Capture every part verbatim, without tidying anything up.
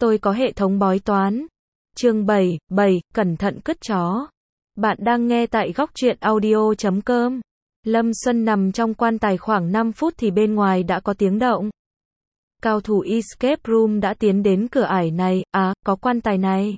Tôi có hệ thống bói toán. Chương bảy, bảy, cẩn thận cứt chó. Bạn đang nghe tại góc truyện audio chấm com. Lâm Xuân nằm trong quan tài khoảng năm phút thì bên ngoài đã có tiếng động. Cao thủ escape room đã tiến đến cửa ải này, à, có quan tài này.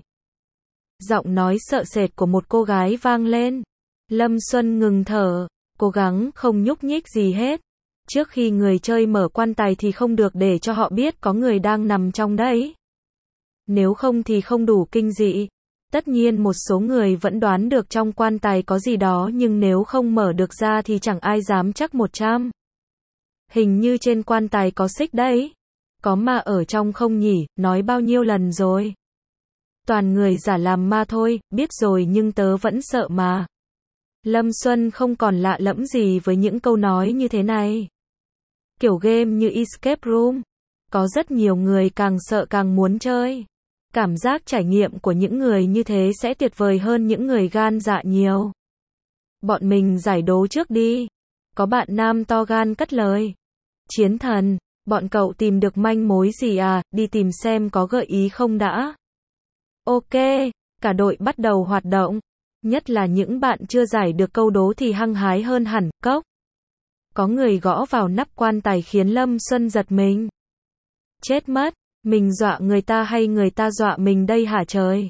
Giọng nói sợ sệt của một cô gái vang lên. Lâm Xuân ngừng thở, cố gắng không nhúc nhích gì hết. Trước khi người chơi mở quan tài thì không được để cho họ biết có người đang nằm trong đấy. Nếu không thì không đủ kinh dị. Tất nhiên một số người vẫn đoán được trong quan tài có gì đó, nhưng nếu không mở được ra thì chẳng ai dám chắc một trăm. Hình như trên quan tài có xích đấy. Có ma ở trong không nhỉ, nói bao nhiêu lần rồi. Toàn người giả làm ma thôi, biết rồi nhưng tớ vẫn sợ mà. Lâm Xuân không còn lạ lẫm gì với những câu nói như thế này. Kiểu game như escape room, có rất nhiều người càng sợ càng muốn chơi. Cảm giác trải nghiệm của những người như thế sẽ tuyệt vời hơn những người gan dạ nhiều. Bọn mình giải đố trước đi. Có bạn nam to gan cất lời. Chiến thần, bọn cậu tìm được manh mối gì à, đi tìm xem có gợi ý không đã. Ok, cả đội bắt đầu hoạt động. Nhất là những bạn chưa giải được câu đố thì hăng hái hơn hẳn, cốc. Có người gõ vào nắp quan tài khiến Lâm Xuân giật mình. Chết mất, mình dọa người ta hay người ta dọa mình đây hả trời?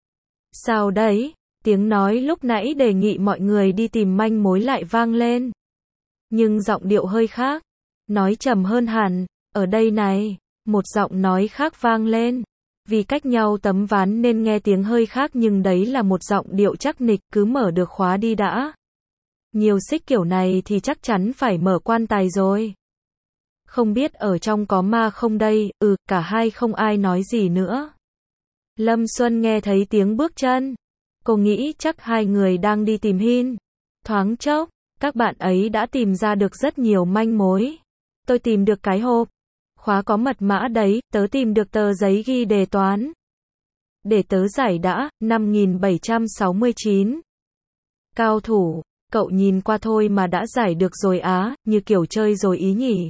Sao đấy? Tiếng nói lúc nãy đề nghị mọi người đi tìm manh mối lại vang lên. Nhưng giọng điệu hơi khác. Nói trầm hơn hẳn, ở đây này, một giọng nói khác vang lên. Vì cách nhau tấm ván nên nghe tiếng hơi khác, nhưng đấy là một giọng điệu chắc nịch, cứ mở được khóa đi đã. Nhiều xích kiểu này thì chắc chắn phải mở quan tài rồi. Không biết ở trong có ma không đây, ừ, cả hai không ai nói gì nữa. Lâm Xuân nghe thấy tiếng bước chân. Cô nghĩ chắc hai người đang đi tìm hin. Thoáng chốc, các bạn ấy đã tìm ra được rất nhiều manh mối. Tôi tìm được cái hộp. Khóa có mật mã đấy, tớ tìm được tờ giấy ghi đề toán. Để tớ giải đã, năm nghìn bảy trăm sáu mươi chín. Cao thủ, cậu nhìn qua thôi mà đã giải được rồi á, như kiểu chơi rồi ý nhỉ.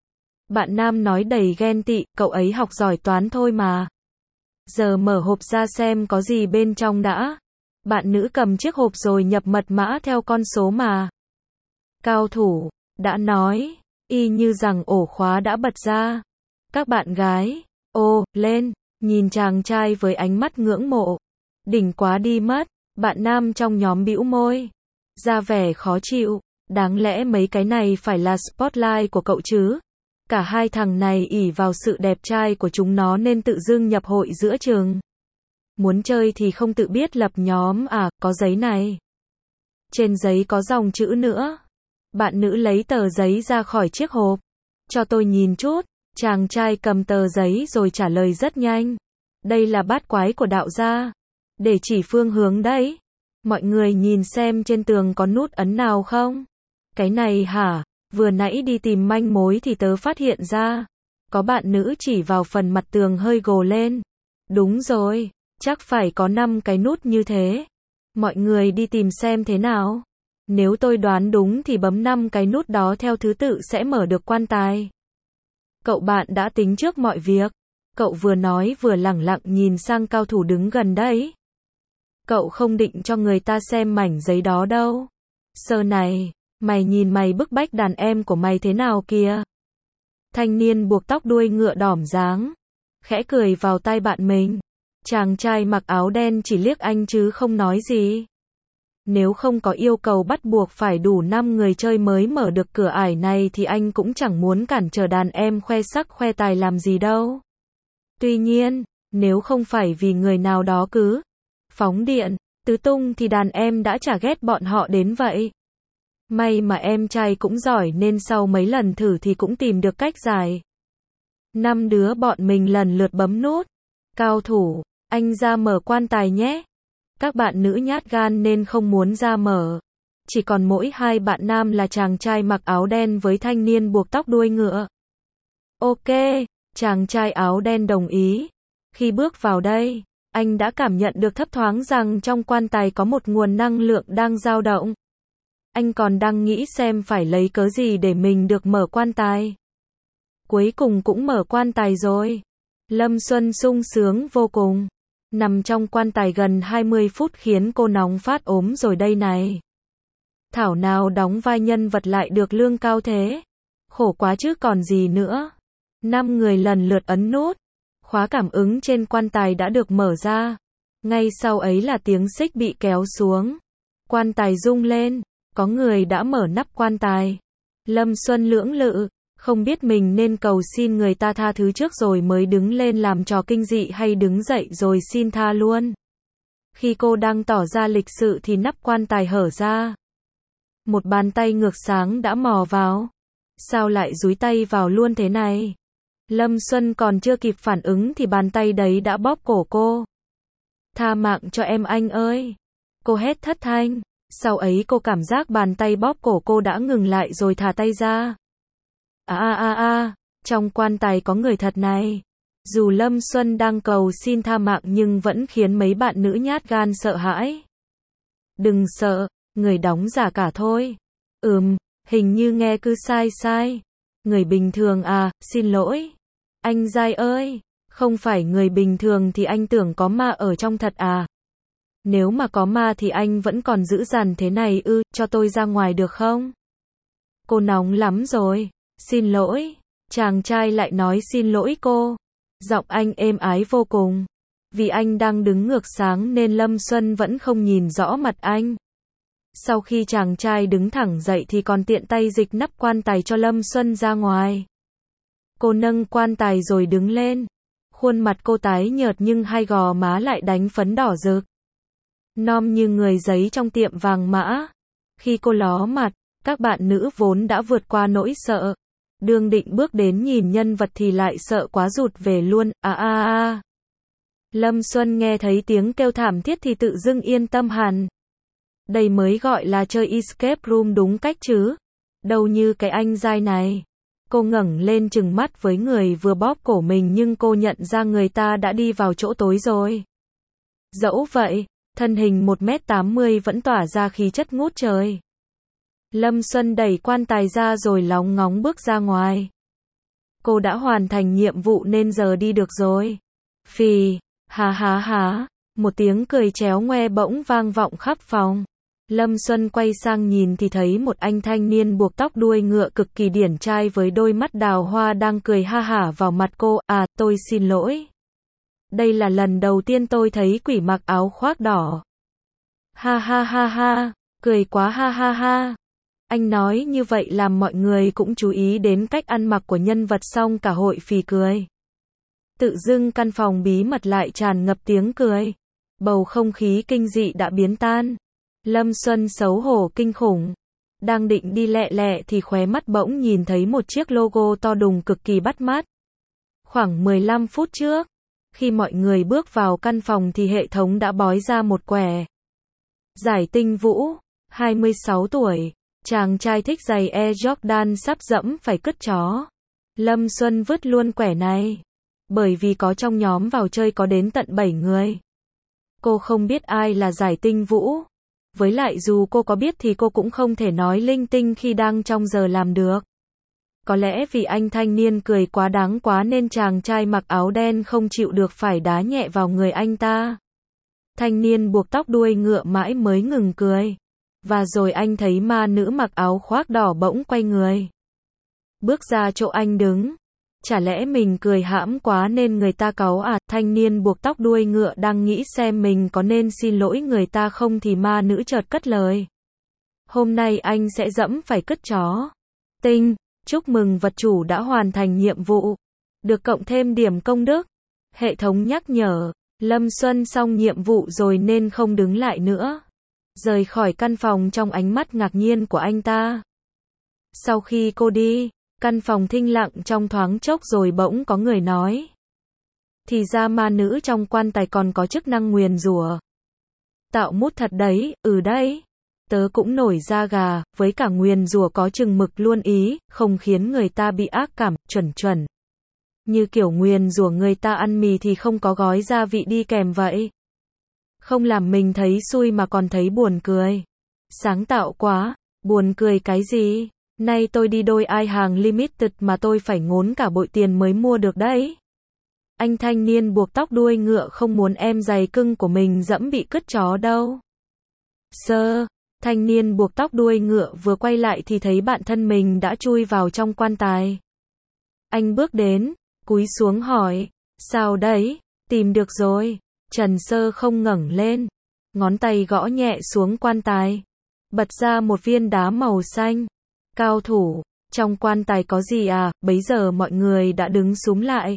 Bạn nam nói đầy ghen tị, cậu ấy học giỏi toán thôi mà. Giờ mở hộp ra xem có gì bên trong đã. Bạn nữ cầm chiếc hộp rồi nhập mật mã theo con số mà. Cao thủ, đã nói, y như rằng ổ khóa đã bật ra. Các bạn gái, ô, lên, nhìn chàng trai với ánh mắt ngưỡng mộ. Đỉnh quá đi mất, bạn nam trong nhóm bĩu môi. Ra vẻ khó chịu, đáng lẽ mấy cái này phải là spotlight của cậu chứ. Cả hai thằng này ỷ vào sự đẹp trai của chúng nó nên tự dưng nhập hội giữa trường. Muốn chơi thì không tự biết lập nhóm à, có giấy này. Trên giấy có dòng chữ nữa. Bạn nữ lấy tờ giấy ra khỏi chiếc hộp. Cho tôi nhìn chút. Chàng trai cầm tờ giấy rồi trả lời rất nhanh. Đây là bát quái của đạo gia. Để chỉ phương hướng đấy. Mọi người nhìn xem trên tường có nút ấn nào không? Cái này hả? Vừa nãy đi tìm manh mối thì tớ phát hiện ra. Có bạn nữ chỉ vào phần mặt tường hơi gồ lên. Đúng rồi, chắc phải có năm cái nút như thế. Mọi người đi tìm xem thế nào. Nếu tôi đoán đúng thì bấm năm cái nút đó theo thứ tự sẽ mở được quan tài. Cậu bạn đã tính trước mọi việc. Cậu vừa nói vừa lẳng lặng nhìn sang cao thủ đứng gần đấy. Cậu không định cho người ta xem mảnh giấy đó đâu. Sơ này, mày nhìn mày bức bách đàn em của mày thế nào kìa. Thanh niên buộc tóc đuôi ngựa đỏm dáng. Khẽ cười vào tai bạn mình. Chàng trai mặc áo đen chỉ liếc anh chứ không nói gì. Nếu không có yêu cầu bắt buộc phải đủ năm người chơi mới mở được cửa ải này thì anh cũng chẳng muốn cản trở đàn em khoe sắc khoe tài làm gì đâu. Tuy nhiên, nếu không phải vì người nào đó cứ phóng điện, tứ tung thì đàn em đã chả ghét bọn họ đến vậy. May mà em trai cũng giỏi nên sau mấy lần thử thì cũng tìm được cách giải. Năm đứa bọn mình lần lượt bấm nút. Cao thủ, anh ra mở quan tài nhé. Các bạn nữ nhát gan nên không muốn ra mở. Chỉ còn mỗi hai bạn nam là chàng trai mặc áo đen với thanh niên buộc tóc đuôi ngựa. Ok, chàng trai áo đen đồng ý. Khi bước vào đây, anh đã cảm nhận được thấp thoáng rằng trong quan tài có một nguồn năng lượng đang dao động. Anh còn đang nghĩ xem phải lấy cớ gì để mình được mở quan tài. Cuối cùng cũng mở quan tài rồi. Lâm Xuân sung sướng vô cùng. Nằm trong quan tài gần hai mươi phút khiến cô nóng phát ốm rồi đây này. Thảo nào đóng vai nhân vật lại được lương cao thế. Khổ quá chứ còn gì nữa. Năm người lần lượt ấn nút. Khóa cảm ứng trên quan tài đã được mở ra. Ngay sau ấy là tiếng xích bị kéo xuống. Quan tài rung lên. Có người đã mở nắp quan tài. Lâm Xuân lưỡng lự. Không biết mình nên cầu xin người ta tha thứ trước rồi mới đứng lên làm trò kinh dị hay đứng dậy rồi xin tha luôn. Khi cô đang tỏ ra lịch sự thì nắp quan tài hở ra. Một bàn tay ngược sáng đã mò vào. Sao lại dúi tay vào luôn thế này? Lâm Xuân còn chưa kịp phản ứng thì bàn tay đấy đã bóp cổ cô. Tha mạng cho em anh ơi. Cô hét thất thanh. Sau ấy cô cảm giác bàn tay bóp cổ cô đã ngừng lại rồi thả tay ra. À à à à, trong quan tài có người thật này. Dù Lâm Xuân đang cầu xin tha mạng nhưng vẫn khiến mấy bạn nữ nhát gan sợ hãi. Đừng sợ, người đóng giả cả thôi. Ừm, hình như nghe cứ sai sai. Người bình thường à, xin lỗi. Anh Giai ơi, không phải người bình thường thì anh tưởng có ma ở trong thật à? Nếu mà có ma thì anh vẫn còn dữ dằn thế này ư, cho tôi ra ngoài được không? Cô nóng lắm rồi. Xin lỗi. Chàng trai lại nói xin lỗi cô. Giọng anh êm ái vô cùng. Vì anh đang đứng ngược sáng nên Lâm Xuân vẫn không nhìn rõ mặt anh. Sau khi chàng trai đứng thẳng dậy thì còn tiện tay dịch nắp quan tài cho Lâm Xuân ra ngoài. Cô nâng quan tài rồi đứng lên. Khuôn mặt cô tái nhợt nhưng hai gò má lại đánh phấn đỏ rực. Nom như người giấy trong tiệm vàng mã. Khi cô ló mặt, các bạn nữ vốn đã vượt qua nỗi sợ. Đương định bước đến nhìn nhân vật thì lại sợ quá rụt về luôn. À à à. Lâm Xuân nghe thấy tiếng kêu thảm thiết thì tự dưng yên tâm hẳn. Đây mới gọi là chơi escape room đúng cách chứ. Đâu như cái anh Giai này. Cô ngẩng lên trừng mắt với người vừa bóp cổ mình nhưng cô nhận ra người ta đã đi vào chỗ tối rồi. Dẫu vậy, thân hình một mét tám mươi vẫn tỏa ra khí chất ngút trời. Lâm Xuân đẩy quan tài ra rồi lóng ngóng bước ra ngoài. Cô đã hoàn thành nhiệm vụ nên giờ đi được rồi. Phì, há há há, một tiếng cười chéo ngoe bỗng vang vọng khắp phòng. Lâm Xuân quay sang nhìn thì thấy một anh thanh niên buộc tóc đuôi ngựa cực kỳ điển trai với đôi mắt đào hoa đang cười ha hả vào mặt cô. À, tôi xin lỗi. Đây là lần đầu tiên tôi thấy quỷ mặc áo khoác đỏ. Ha ha ha ha, cười quá ha ha ha. Anh nói như vậy làm mọi người cũng chú ý đến cách ăn mặc của nhân vật xong cả hội phì cười. Tự dưng căn phòng bí mật lại tràn ngập tiếng cười. Bầu không khí kinh dị đã biến tan. Lâm Xuân xấu hổ kinh khủng. Đang định đi lẹ lẹ thì khóe mắt bỗng nhìn thấy một chiếc logo to đùng cực kỳ bắt mắt. Khoảng mười lăm phút trước, khi mọi người bước vào căn phòng thì hệ thống đã bói ra một quẻ. Giải Tinh Vũ, hai mươi sáu tuổi, chàng trai thích giày Air Jordan sắp dẫm phải cứt chó. Lâm Xuân vứt luôn quẻ này. Bởi vì có trong nhóm vào chơi có đến tận bảy người. Cô không biết ai là Giải Tinh Vũ. Với lại dù cô có biết thì cô cũng không thể nói linh tinh khi đang trong giờ làm được. Có lẽ vì anh thanh niên cười quá đáng quá nên chàng trai mặc áo đen không chịu được phải đá nhẹ vào người anh ta. Thanh niên buộc tóc đuôi ngựa mãi mới ngừng cười. Và rồi anh thấy ma nữ mặc áo khoác đỏ bỗng quay người. Bước ra chỗ anh đứng. Chả lẽ mình cười hãm quá nên người ta cáu à? Thanh niên buộc tóc đuôi ngựa đang nghĩ xem mình có nên xin lỗi người ta không thì ma nữ chợt cất lời. Hôm nay anh sẽ dẫm phải cứt chó. Tinh, chúc mừng vật chủ đã hoàn thành nhiệm vụ. Được cộng thêm điểm công đức. Hệ thống nhắc nhở, Lâm Xuân xong nhiệm vụ rồi nên không đứng lại nữa. Rời khỏi căn phòng trong ánh mắt ngạc nhiên của anh ta. Sau khi cô đi, căn phòng thinh lặng trong thoáng chốc rồi bỗng có người nói. Thì ra ma nữ trong quan tài còn có chức năng nguyền rủa. Tạo mút thật đấy, ừ đấy. Tớ cũng nổi da gà, với cả nguyền rủa có chừng mực luôn ý, không khiến người ta bị ác cảm, chuẩn chuẩn. Như kiểu nguyền rủa người ta ăn mì thì không có gói gia vị đi kèm vậy. Không làm mình thấy xui mà còn thấy buồn cười. Sáng tạo quá, buồn cười cái gì? Nay tôi đi đôi ai hàng limited mà tôi phải ngốn cả bội tiền mới mua được đấy. Anh thanh niên buộc tóc đuôi ngựa không muốn em giày cưng của mình dẫm bị cứt chó đâu. Sơ, thanh niên buộc tóc đuôi ngựa vừa quay lại thì thấy bạn thân mình đã chui vào trong quan tài. Anh bước đến, cúi xuống hỏi, sao đấy, tìm được rồi. Trần Sơ không ngẩng lên, ngón tay gõ nhẹ xuống quan tài, bật ra một viên đá màu xanh. Cao thủ, trong quan tài có gì à? Bấy giờ mọi người đã đứng súm lại,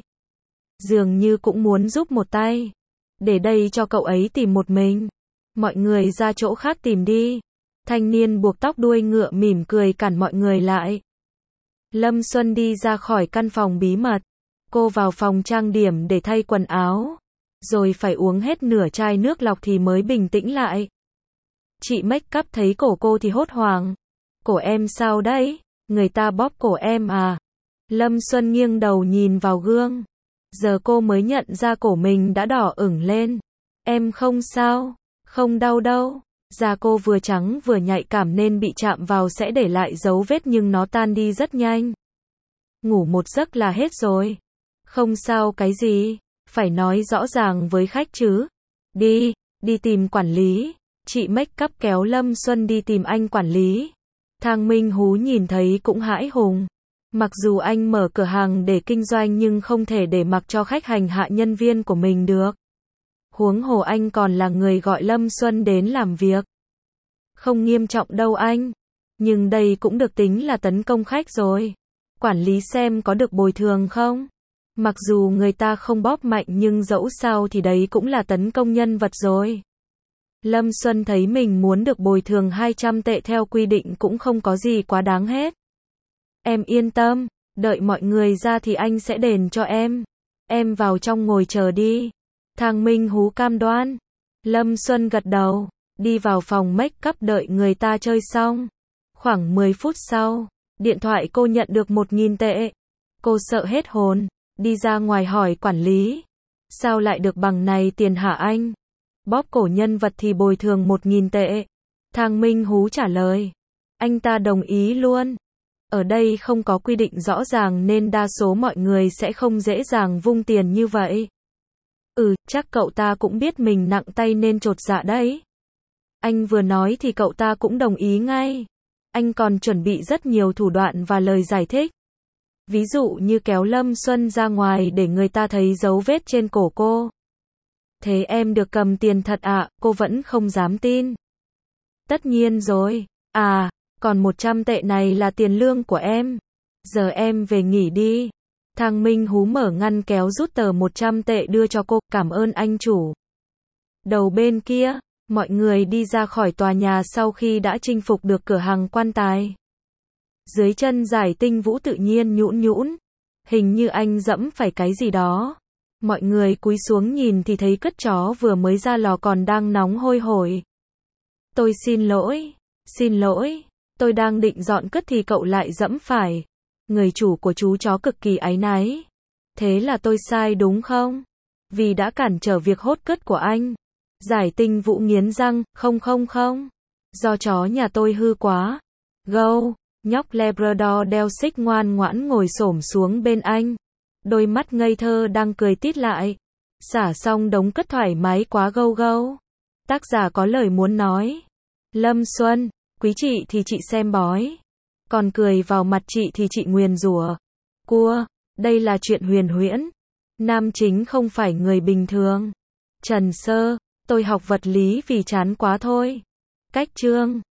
dường như cũng muốn giúp một tay. Để đây cho cậu ấy tìm một mình. Mọi người ra chỗ khác tìm đi. Thanh niên buộc tóc đuôi ngựa mỉm cười cản mọi người lại. Lâm Xuân đi ra khỏi căn phòng bí mật. Cô vào phòng trang điểm để thay quần áo, rồi phải uống hết nửa chai nước lọc thì mới bình tĩnh lại. Chị make up thấy cổ cô thì hốt hoảng. Cổ em sao đấy? Người ta bóp cổ em à? Lâm Xuân nghiêng đầu nhìn vào gương. Giờ cô mới nhận ra cổ mình đã đỏ ửng lên. Em không sao, không đau đâu. Da cô vừa trắng vừa nhạy cảm nên bị chạm vào sẽ để lại dấu vết nhưng nó tan đi rất nhanh. Ngủ một giấc là hết rồi. Không sao cái gì, phải nói rõ ràng với khách chứ. Đi, đi tìm quản lý. Chị make up kéo Lâm Xuân đi tìm anh quản lý. Thang Minh Hú nhìn thấy cũng hãi hùng. Mặc dù anh mở cửa hàng để kinh doanh nhưng không thể để mặc cho khách hành hạ nhân viên của mình được. Huống hồ anh còn là người gọi Lâm Xuân đến làm việc. Không nghiêm trọng đâu anh. Nhưng đây cũng được tính là tấn công khách rồi. Quản lý xem có được bồi thường không? Mặc dù người ta không bóp mạnh nhưng dẫu sao thì đấy cũng là tấn công nhân vật rồi. Lâm Xuân thấy mình muốn được bồi thường hai trăm tệ theo quy định cũng không có gì quá đáng hết. Em yên tâm, đợi mọi người ra thì anh sẽ đền cho em. Em vào trong ngồi chờ đi. Thang Minh Hú cam đoan. Lâm Xuân gật đầu, đi vào phòng make up đợi người ta chơi xong. Khoảng mười phút sau, điện thoại cô nhận được một nghìn tệ. Cô sợ hết hồn, đi ra ngoài hỏi quản lý. Sao lại được bằng này tiền hả anh? Bóp cổ nhân vật thì bồi thường một nghìn tệ. Thang Minh Hú trả lời. Anh ta đồng ý luôn. Ở đây không có quy định rõ ràng nên đa số mọi người sẽ không dễ dàng vung tiền như vậy. Ừ, chắc cậu ta cũng biết mình nặng tay nên chột dạ đấy. Anh vừa nói thì cậu ta cũng đồng ý ngay. Anh còn chuẩn bị rất nhiều thủ đoạn và lời giải thích. Ví dụ như kéo Lâm Xuân ra ngoài để người ta thấy dấu vết trên cổ cô. Thế em được cầm tiền thật ạ? À? Cô vẫn không dám tin. Tất nhiên rồi. À, còn một trăm tệ này là tiền lương của em. Giờ em về nghỉ đi. Thang Minh Hú mở ngăn kéo rút tờ một trăm tệ đưa cho cô. Cảm ơn anh chủ. Đầu bên kia, mọi người đi ra khỏi tòa nhà sau khi đã chinh phục được cửa hàng quan tài. Dưới chân Giải Tinh Vũ tự nhiên nhũn nhũn. Hình như anh dẫm phải cái gì đó. Mọi người cúi xuống nhìn thì thấy cứt chó vừa mới ra lò còn đang nóng hôi hổi. Tôi xin lỗi, xin lỗi, tôi đang định dọn cứt thì cậu lại dẫm phải. Người chủ của chú chó cực kỳ áy náy. Thế là tôi sai đúng không? Vì đã cản trở việc hốt cứt của anh. Giải Tinh Vũ nghiến răng, không không không. Do chó nhà tôi hư quá. Gâu, nhóc Labrador đeo xích ngoan ngoãn ngồi xổm xuống bên anh. Đôi mắt ngây thơ đang cười tít lại. Xả xong đống cất thoải mái quá gâu gâu. Tác giả có lời muốn nói. Lâm Xuân, quý chị thì chị xem bói. Còn cười vào mặt chị thì chị nguyền rủa. Cua, đây là chuyện huyền huyễn. Nam chính không phải người bình thường. Trần Sơ, tôi học vật lý vì chán quá thôi. Cách chương